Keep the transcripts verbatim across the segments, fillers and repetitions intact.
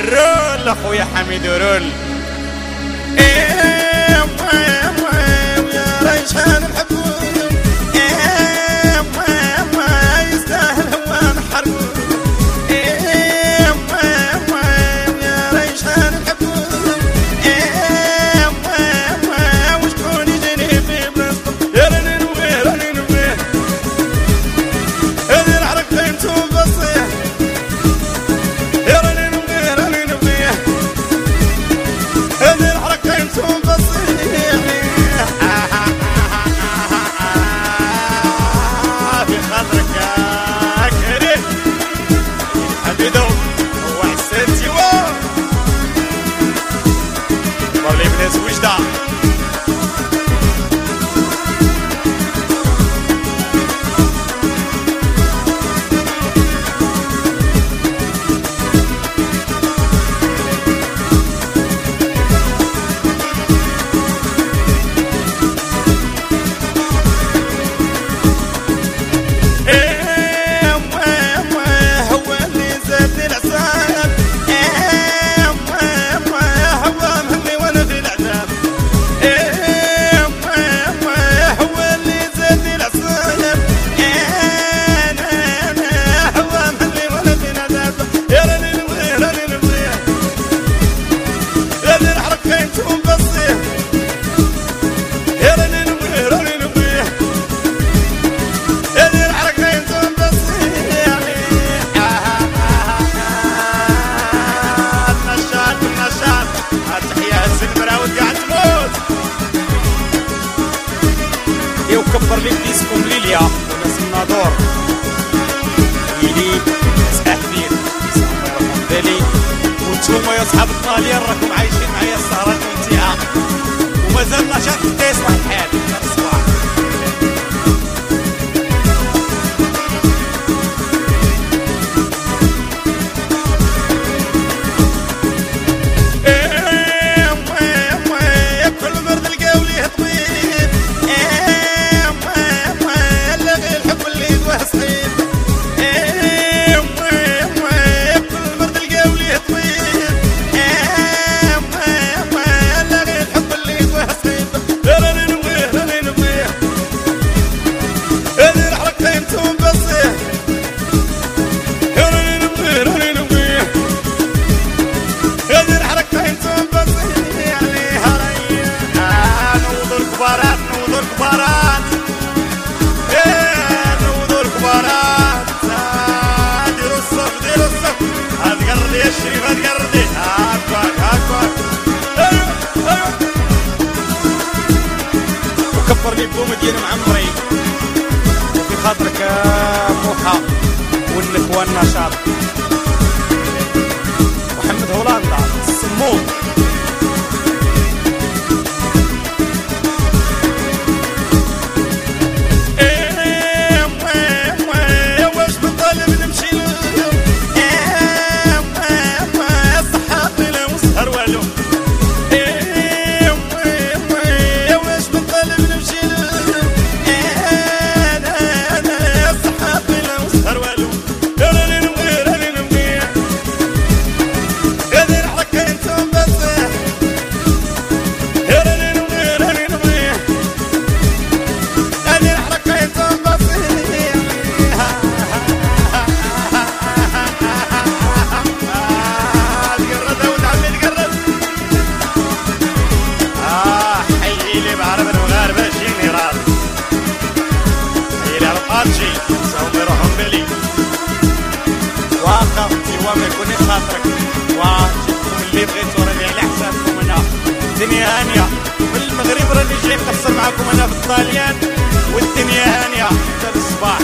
رول اخويا حميد رول. يا ريشان الحبوب يستاهل هو نحرقوه. يا ريشان الحبوب وشكون يجيني في بلاصتو. يا راني نويه راني نويه هذي العرق خيمتو بصيه. يا راني نويه راني نويه هذي العرق خيمتو بصيه. في خاطرك يا كريم حبيبو هو حسنتي واه والله بناس وجده. وكبر لي ديسكم ليليا وناس الناظور يلي ناس احمير الله يرحم بالي. وانتوما يا صحاب الطاليان راكم عايشين معايا السهرات ممتعه ومازال نشاط حتى يصبح الحال الصباح. وكبر لي بوم ديال معمري وفي خاطرك موحى والنخوة النشاط محمد هولندا السموم. ما يكونش خاطرك وجبتكم اللي بغيتو راني على حسابكم انا. الدنيا هانيه من المغرب راني جاي نقصر معاكم انا في الطاليان والدنيا هانيه حتى الصباح.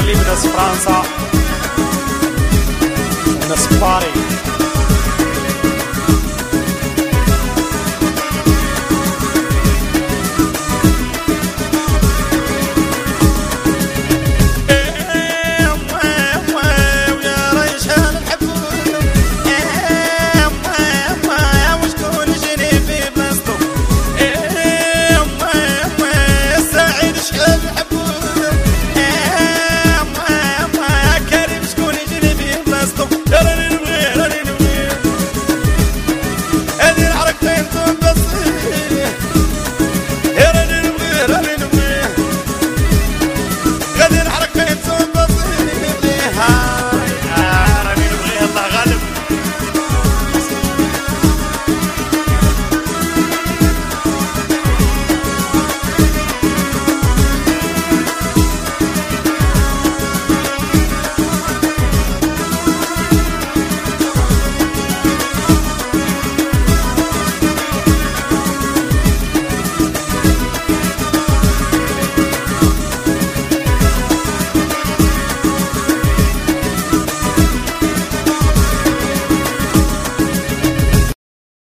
برلين وناس فرنسا وناس باريس.